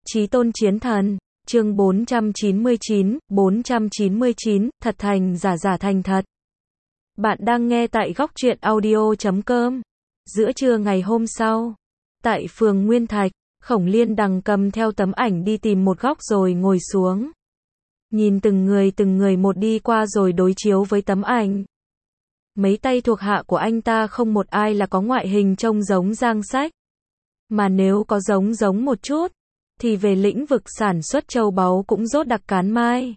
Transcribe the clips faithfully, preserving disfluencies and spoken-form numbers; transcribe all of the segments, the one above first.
Chí tôn chiến thần, chương bốn trăm chín mươi chín, bốn trăm chín mươi chín, thật thành giả giả thành thật. Bạn đang nghe tại góc truyện audio chấm com. Giữa trưa ngày hôm sau, tại phường Nguyên Thạch, Khổng Liên Đằng cầm theo tấm ảnh đi tìm một góc rồi ngồi xuống. Nhìn từng người từng người một đi qua rồi đối chiếu với tấm ảnh. Mấy tay thuộc hạ của anh ta không một ai là có ngoại hình trông giống Giang Sách. Mà nếu có giống giống một chút, thì về lĩnh vực sản xuất châu báu cũng rốt đặc cán mai.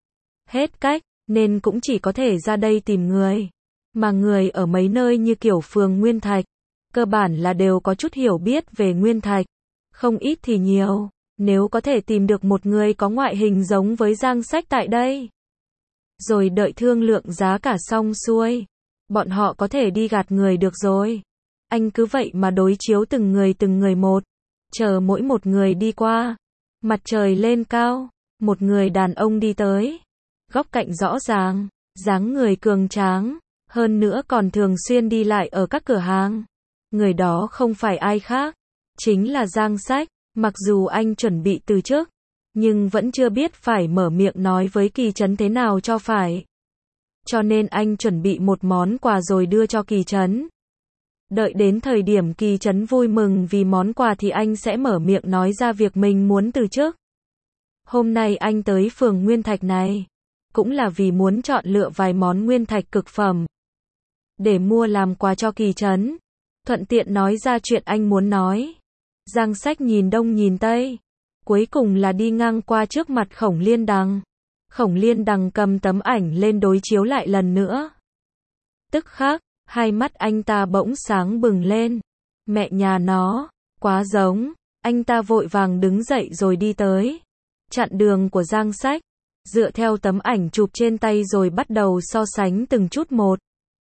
Hết cách, nên cũng chỉ có thể ra đây tìm người. Mà người ở mấy nơi như kiểu phường Nguyên Thạch, cơ bản là đều có chút hiểu biết về Nguyên Thạch. Không ít thì nhiều, nếu có thể tìm được một người có ngoại hình giống với Giang Sách tại đây. Rồi đợi thương lượng giá cả xong xuôi, bọn họ có thể đi gạt người được rồi. Anh cứ vậy mà đối chiếu từng người từng người một. Chờ mỗi một người đi qua. Mặt trời lên cao, một người đàn ông đi tới. Góc cạnh rõ ràng, dáng người cường tráng, hơn nữa còn thường xuyên đi lại ở các cửa hàng. Người đó không phải ai khác, chính là Giang Sách. Mặc dù anh chuẩn bị từ trước, nhưng vẫn chưa biết phải mở miệng nói với Kỳ Trấn thế nào cho phải. Cho nên anh chuẩn bị một món quà rồi đưa cho Kỳ Trấn. Đợi đến thời điểm Kỳ Trấn vui mừng vì món quà thì anh sẽ mở miệng nói ra việc mình muốn từ chức. Hôm nay anh tới phường Nguyên Thạch này, cũng là vì muốn chọn lựa vài món nguyên thạch cực phẩm, để mua làm quà cho Kỳ Trấn. Thuận tiện nói ra chuyện anh muốn nói. Giang Sách nhìn đông nhìn tây, cuối cùng là đi ngang qua trước mặt Khổng Liên Đằng. Khổng Liên Đằng cầm tấm ảnh lên đối chiếu lại lần nữa. Tức khắc, hai mắt anh ta bỗng sáng bừng lên. Mẹ nhà nó, quá giống. Anh ta vội vàng đứng dậy rồi đi tới, chặn đường của Giang Sách, dựa theo tấm ảnh chụp trên tay rồi bắt đầu so sánh từng chút một.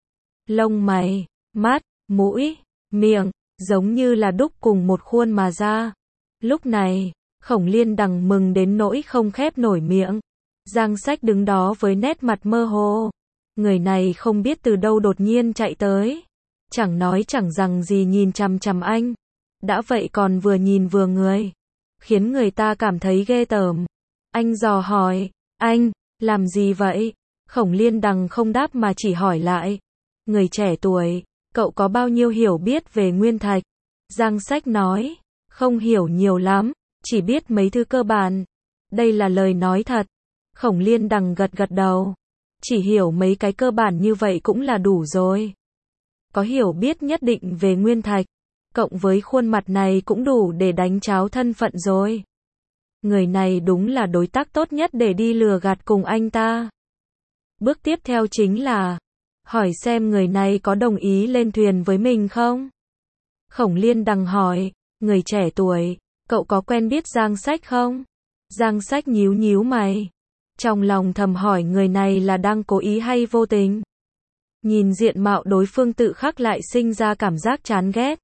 Lông mày, mắt, mũi, miệng, giống như là đúc cùng một khuôn mà ra. Lúc này, Khổng Liên Đằng mừng đến nỗi không khép nổi miệng. Giang Sách đứng đó với nét mặt mơ hồ. Người này không biết từ đâu đột nhiên chạy tới. Chẳng nói chẳng rằng gì nhìn chằm chằm anh. Đã vậy còn vừa nhìn vừa người. Khiến người ta cảm thấy ghê tởm. Anh dò hỏi, anh, làm gì vậy? Khổng Liên Đằng không đáp mà chỉ hỏi lại. Người trẻ tuổi, cậu có bao nhiêu hiểu biết về Nguyên Thạch? Giang Sách nói, không hiểu nhiều lắm, chỉ biết mấy thứ cơ bản. Đây là lời nói thật. Khổng Liên Đằng gật gật đầu. Chỉ hiểu mấy cái cơ bản như vậy cũng là đủ rồi. Có hiểu biết nhất định về Nguyên Thạch, cộng với khuôn mặt này cũng đủ để đánh tráo thân phận rồi. Người này đúng là đối tác tốt nhất để đi lừa gạt cùng anh ta. Bước tiếp theo chính là hỏi xem người này có đồng ý lên thuyền với mình không? Khổng Liên Đằng hỏi, người trẻ tuổi, cậu có quen biết Giang Sách không? Giang Sách nhíu nhíu mày. Trong lòng thầm hỏi người này là đang cố ý hay vô tình. Nhìn diện mạo đối phương tự khắc lại sinh ra cảm giác chán ghét.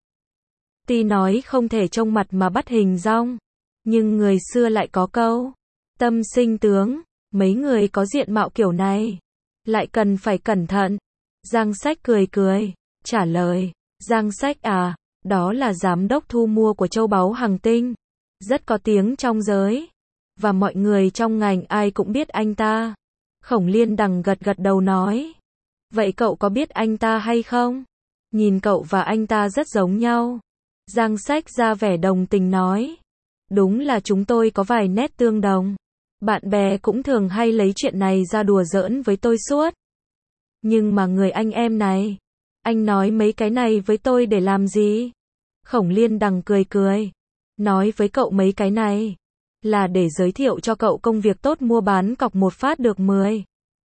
Tuy nói không thể trông mặt mà bắt hình dong, nhưng người xưa lại có câu tâm sinh tướng, mấy người có diện mạo kiểu này lại cần phải cẩn thận. Giang Sách cười cười, trả lời, Giang Sách à, đó là giám đốc thu mua của châu báu Hằng Tinh, rất có tiếng trong giới, và mọi người trong ngành ai cũng biết anh ta. Khổng Liên Đằng gật gật đầu nói, vậy cậu có biết anh ta hay không? Nhìn cậu và anh ta rất giống nhau. Giang Sách ra vẻ đồng tình nói, đúng là chúng tôi có vài nét tương đồng. Bạn bè cũng thường hay lấy chuyện này ra đùa giỡn với tôi suốt. Nhưng mà người anh em này, anh nói mấy cái này với tôi để làm gì? Khổng Liên Đằng cười cười, nói với cậu mấy cái này là để giới thiệu cho cậu công việc tốt mua bán cọc một phát được mười.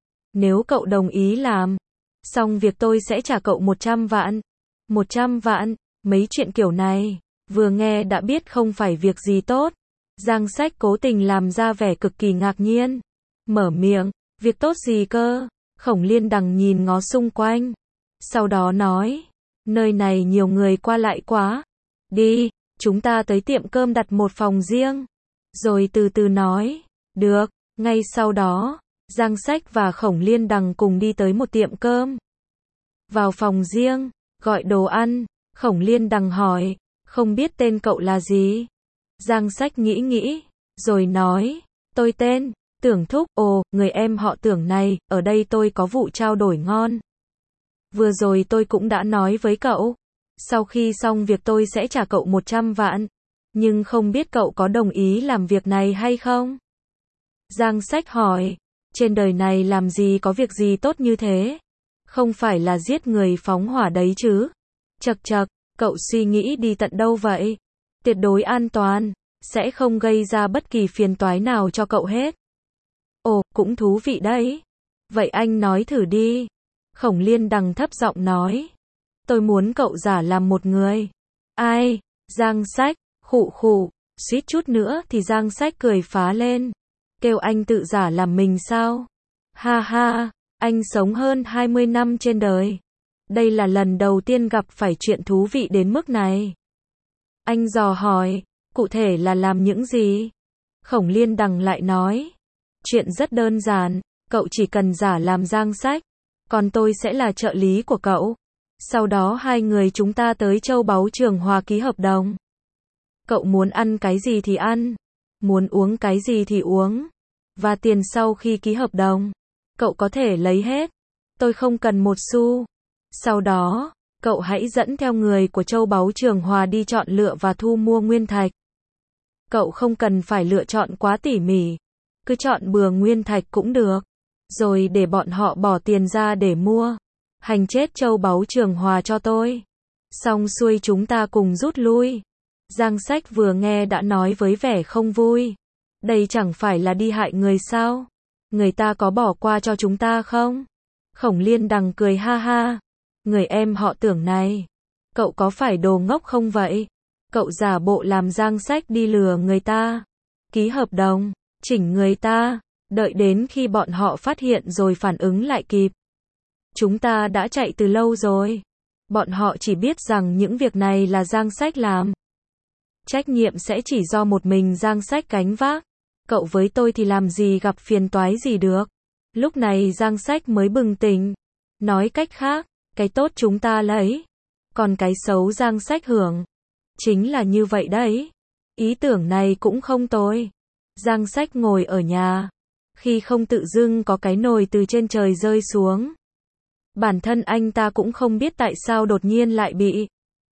Nếu cậu đồng ý làm, xong việc tôi sẽ trả cậu một trăm vạn. một trăm vạn, mấy chuyện kiểu này, vừa nghe đã biết không phải việc gì tốt. Giang Sách cố tình làm ra vẻ cực kỳ ngạc nhiên. Mở miệng, việc tốt gì cơ? Khổng Liên Đằng nhìn ngó xung quanh. Sau đó nói, nơi này nhiều người qua lại quá. Đi, chúng ta tới tiệm cơm đặt một phòng riêng. Rồi từ từ nói, được. Ngay sau đó, Giang Sách và Khổng Liên Đằng cùng đi tới một tiệm cơm. Vào phòng riêng, gọi đồ ăn. Khổng Liên Đằng hỏi, không biết tên cậu là gì? Giang Sách nghĩ nghĩ, rồi nói, tôi tên, Tưởng Thúc, ồ, người em họ Tưởng này, ở đây tôi có vụ trao đổi ngon. Vừa rồi tôi cũng đã nói với cậu, sau khi xong việc tôi sẽ trả cậu một trăm vạn, nhưng không biết cậu có đồng ý làm việc này hay không? Giang Sách hỏi, trên đời này làm gì có việc gì tốt như thế? Không phải là giết người phóng hỏa đấy chứ? Chậc chậc, cậu suy nghĩ đi tận đâu vậy? Tuyệt đối an toàn, sẽ không gây ra bất kỳ phiền toái nào cho cậu hết. Ồ, cũng thú vị đấy. Vậy anh nói thử đi. Khổng Liên Đằng thấp giọng nói. Tôi muốn cậu giả làm một người. Ai? Giang Sách, khụ khụ, suýt chút nữa thì Giang Sách cười phá lên. Kêu anh tự giả làm mình sao? Ha ha, anh sống hơn hai mươi năm trên đời. Đây là lần đầu tiên gặp phải chuyện thú vị đến mức này. Anh dò hỏi, cụ thể là làm những gì? Khổng Liên Đằng lại nói. Chuyện rất đơn giản, cậu chỉ cần giả làm Giang Sách, còn tôi sẽ là trợ lý của cậu. Sau đó hai người chúng ta tới Châu Báu Trường Hòa ký hợp đồng. Cậu muốn ăn cái gì thì ăn, muốn uống cái gì thì uống, và tiền sau khi ký hợp đồng, cậu có thể lấy hết. Tôi không cần một xu. Sau đó, cậu hãy dẫn theo người của Châu Báu Trường Hòa đi chọn lựa và thu mua nguyên thạch. Cậu không cần phải lựa chọn quá tỉ mỉ, cứ chọn bừa nguyên thạch cũng được, rồi để bọn họ bỏ tiền ra để mua. Hành chết Châu Báu Trường Hòa cho tôi. Xong xuôi chúng ta cùng rút lui. Giang Sách vừa nghe đã nói với vẻ không vui. Đây chẳng phải là đi hại người sao? Người ta có bỏ qua cho chúng ta không? Khổng Liên Đằng cười ha ha. Người em họ Tưởng này, cậu có phải đồ ngốc không vậy? Cậu giả bộ làm Giang Sách đi lừa người ta, ký hợp đồng, chỉnh người ta, đợi đến khi bọn họ phát hiện rồi phản ứng lại kịp. Chúng ta đã chạy từ lâu rồi. Bọn họ chỉ biết rằng những việc này là Giang Sách làm. Trách nhiệm sẽ chỉ do một mình Giang Sách gánh vác. Cậu với tôi thì làm gì gặp phiền toái gì được. Lúc này Giang Sách mới bừng tỉnh. Nói cách khác, cái tốt chúng ta lấy, còn cái xấu Giang Sách hưởng. Chính là như vậy đấy. Ý tưởng này cũng không tồi. Giang Sách ngồi ở nhà, khi không tự dưng có cái nồi từ trên trời rơi xuống. Bản thân anh ta cũng không biết tại sao đột nhiên lại bị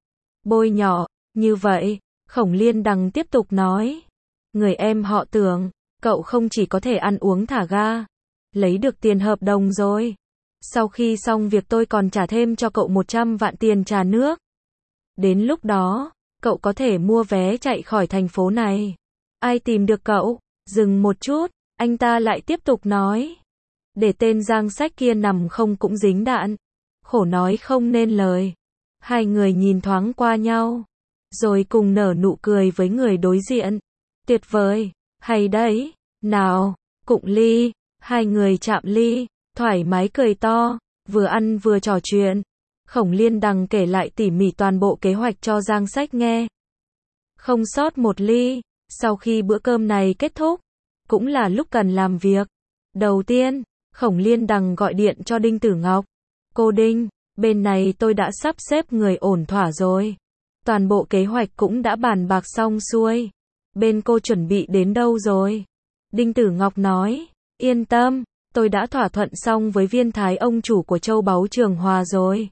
bôi nhỏ như vậy. Khổng Liên Đằng tiếp tục nói. Người em họ Tưởng, cậu không chỉ có thể ăn uống thả ga, lấy được tiền hợp đồng rồi. Sau khi xong việc tôi còn trả thêm cho cậu một trăm vạn tiền trà nước. Đến lúc đó, cậu có thể mua vé chạy khỏi thành phố này. Ai tìm được cậu? Dừng một chút, anh ta lại tiếp tục nói. Để tên Giang Sách kia nằm không cũng dính đạn. Khổ nói không nên lời. Hai người nhìn thoáng qua nhau, rồi cùng nở nụ cười với người đối diện. Tuyệt vời, hay đấy. Nào, cụng ly. Hai người chạm ly, thoải mái cười to, vừa ăn vừa trò chuyện. Khổng Liên Đằng kể lại tỉ mỉ toàn bộ kế hoạch cho Giang Sách nghe. Không sót một ly. Sau khi bữa cơm này kết thúc, cũng là lúc cần làm việc. Đầu tiên, Khổng Liên Đằng gọi điện cho Đinh Tử Ngọc. Cô Đinh, bên này tôi đã sắp xếp người ổn thỏa rồi. Toàn bộ kế hoạch cũng đã bàn bạc xong xuôi. Bên cô chuẩn bị đến đâu rồi? Đinh Tử Ngọc nói, yên tâm, tôi đã thỏa thuận xong với Viên Thái ông chủ của Châu Báu Trường Hòa rồi.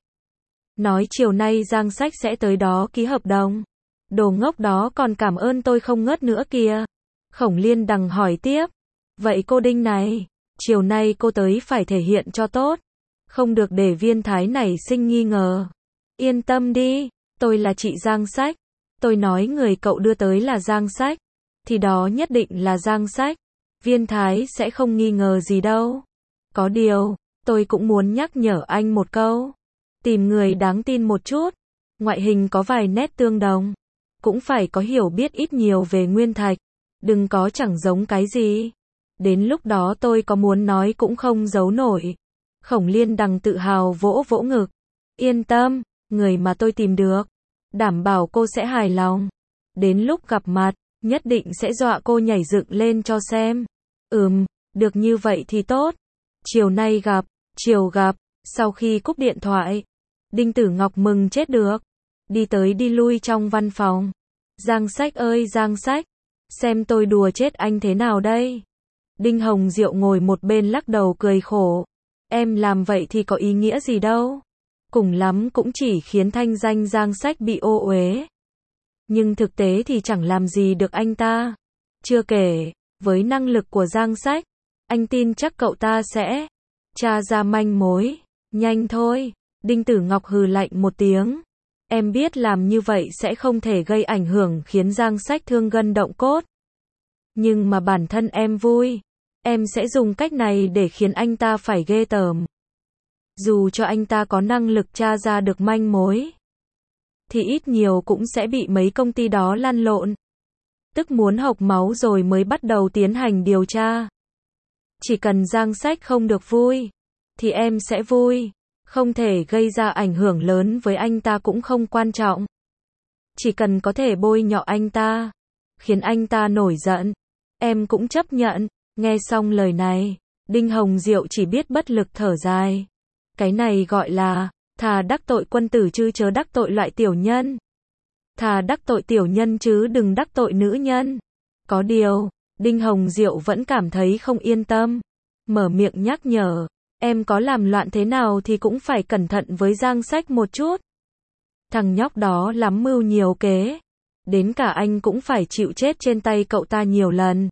Nói chiều nay Giang Sách sẽ tới đó ký hợp đồng. Đồ ngốc đó còn cảm ơn tôi không ngớt nữa kìa. Khổng Liên Đằng hỏi tiếp. Vậy cô Đinh này, chiều nay cô tới phải thể hiện cho tốt. Không được để Viên Thái này sinh nghi ngờ. Yên tâm đi, tôi là chị Giang Sách. Tôi nói người cậu đưa tới là Giang Sách, thì đó nhất định là Giang Sách. Viên Thái sẽ không nghi ngờ gì đâu. Có điều, tôi cũng muốn nhắc nhở anh một câu. Tìm người đáng tin một chút. Ngoại hình có vài nét tương đồng, cũng phải có hiểu biết ít nhiều về nguyên thạch. Đừng có chẳng giống cái gì. Đến lúc đó tôi có muốn nói cũng không giấu nổi. Khổng Liên Đằng tự hào vỗ vỗ ngực. Yên tâm, người mà tôi tìm được, đảm bảo cô sẽ hài lòng. Đến lúc gặp mặt, nhất định sẽ dọa cô nhảy dựng lên cho xem. Ừm, được như vậy thì tốt. Chiều nay gặp, chiều gặp. Sau khi cúp điện thoại, Đinh Tử Ngọc mừng chết được. Đi tới đi lui trong văn phòng. Giang Sách ơi Giang Sách, Xem tôi đùa chết anh thế nào đây? Đinh Hồng Diệu ngồi một bên lắc đầu cười khổ. Em làm vậy thì có ý nghĩa gì đâu. Cùng lắm cũng chỉ khiến thanh danh Giang Sách bị ô uế. Nhưng thực tế thì chẳng làm gì được anh ta. Chưa kể, với năng lực của Giang Sách, anh tin chắc cậu ta sẽ tra ra manh mối. Nhanh thôi. Đinh Tử Ngọc hừ lạnh một tiếng. Em biết làm như vậy sẽ không thể gây ảnh hưởng khiến Giang Sách thương gân động cốt. Nhưng mà bản thân em vui. Em sẽ dùng cách này để khiến anh ta phải ghê tởm. Dù cho anh ta có năng lực tra ra được manh mối, thì ít nhiều cũng sẽ bị mấy công ty đó lăn lộn. Tức muốn hộc máu rồi mới bắt đầu tiến hành điều tra. Chỉ cần Giang Sách không được vui, thì em sẽ vui. Không thể gây ra ảnh hưởng lớn với anh ta cũng không quan trọng. Chỉ cần có thể bôi nhọ anh ta, khiến anh ta nổi giận, em cũng chấp nhận. Nghe xong lời này, Đinh Hồng Diệu chỉ biết bất lực thở dài. Cái này gọi là, thà đắc tội quân tử chứ chớ đắc tội loại tiểu nhân. Thà đắc tội tiểu nhân chứ đừng đắc tội nữ nhân. Có điều, Đinh Hồng Diệu vẫn cảm thấy không yên tâm. Mở miệng nhắc nhở, em có làm loạn thế nào thì cũng phải cẩn thận với Giang Sách một chút. Thằng nhóc đó lắm mưu nhiều kế. Đến cả anh cũng phải chịu chết trên tay cậu ta nhiều lần.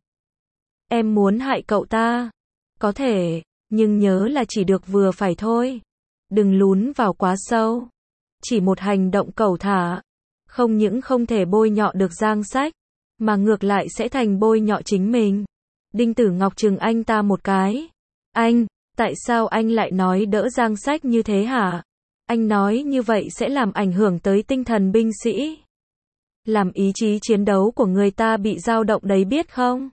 Em muốn hại cậu ta. Có thể, nhưng nhớ là chỉ được vừa phải thôi. Đừng lún vào quá sâu. Chỉ một hành động cẩu thả, không những không thể bôi nhọ được Giang Sách, mà ngược lại sẽ thành bôi nhọ chính mình. Đinh Tử Ngọc chừng anh ta một cái. Anh, tại sao anh lại nói đỡ Giang Sách như thế hả? Anh nói như vậy sẽ làm ảnh hưởng tới tinh thần binh sĩ. Làm ý chí chiến đấu của người ta bị dao động đấy biết không?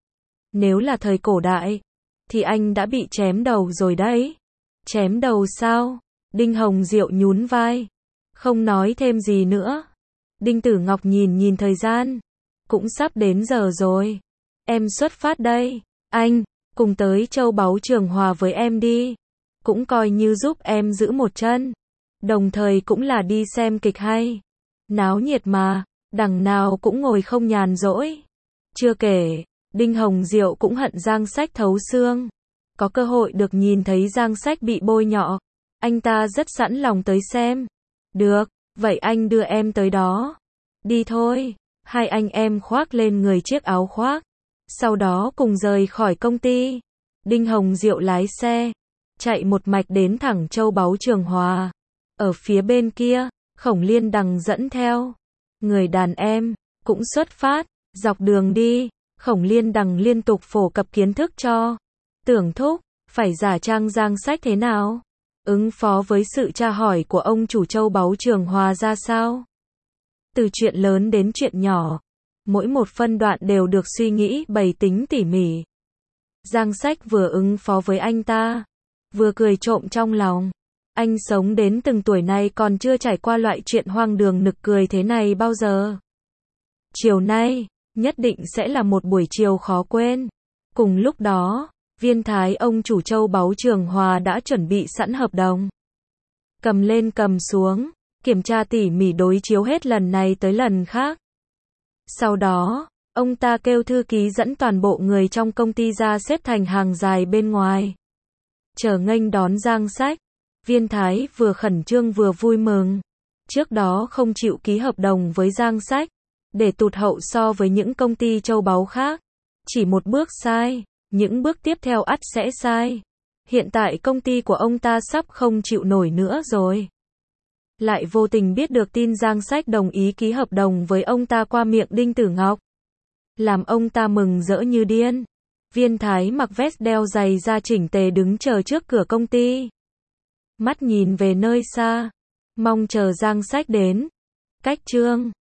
Nếu là thời cổ đại, thì anh đã bị chém đầu rồi đấy. Chém đầu sao? Đinh Hồng Diệu nhún vai. Không nói thêm gì nữa. Đinh Tử Ngọc nhìn nhìn thời gian. Cũng sắp đến giờ rồi. Em xuất phát đây. Anh, cùng tới Châu Báu Trường Hòa với em đi. Cũng coi như giúp em giữ một chân. Đồng thời cũng là đi xem kịch hay. Náo nhiệt mà, đằng nào cũng ngồi không nhàn rỗi. Chưa kể, Đinh Hồng Diệu cũng hận Giang Sách thấu xương. Có cơ hội được nhìn thấy Giang Sách bị bôi nhọ, anh ta rất sẵn lòng tới xem. Được, vậy anh đưa em tới đó. Đi thôi. Hai anh em khoác lên người chiếc áo khoác. Sau đó cùng rời khỏi công ty. Đinh Hồng Diệu lái xe, chạy một mạch đến thẳng Châu Báu Trường Hòa. Ở phía bên kia, Khổng Liên Đằng dẫn theo. Người đàn em, cũng xuất phát. Dọc đường đi, Khổng Liên Đằng liên tục phổ cập kiến thức cho Tưởng Thúc, phải giả trang Giang Sách thế nào? Ứng phó với sự tra hỏi của ông chủ Châu Báu Trường Hòa ra sao? Từ chuyện lớn đến chuyện nhỏ, mỗi một phân đoạn đều được suy nghĩ bày tính tỉ mỉ. Giang Sách vừa ứng phó với anh ta, vừa cười trộm trong lòng. Anh sống đến từng tuổi này còn chưa trải qua loại chuyện hoang đường nực cười thế này bao giờ. Chiều nay, nhất định sẽ là một buổi chiều khó quên. Cùng lúc đó, Viên Thái ông chủ Châu Báu Trường Hòa đã chuẩn bị sẵn hợp đồng. Cầm lên cầm xuống, kiểm tra tỉ mỉ đối chiếu hết lần này tới lần khác. Sau đó, ông ta kêu thư ký dẫn toàn bộ người trong công ty ra xếp thành hàng dài bên ngoài. Chờ nghênh đón Giang Sách. Viên Thái vừa khẩn trương vừa vui mừng. Trước đó không chịu ký hợp đồng với Giang Sách, để tụt hậu so với những công ty châu báu khác. Chỉ một bước sai, những bước tiếp theo ắt sẽ sai. Hiện tại công ty của ông ta sắp không chịu nổi nữa rồi. Lại vô tình biết được tin Giang Sách đồng ý ký hợp đồng với ông ta qua miệng Đinh Tử Ngọc. Làm ông ta mừng rỡ như điên. Viên Thái mặc vest đeo giày da chỉnh tề đứng chờ trước cửa công ty. Mắt nhìn về nơi xa, mong chờ Giang Sách đến. Cách chương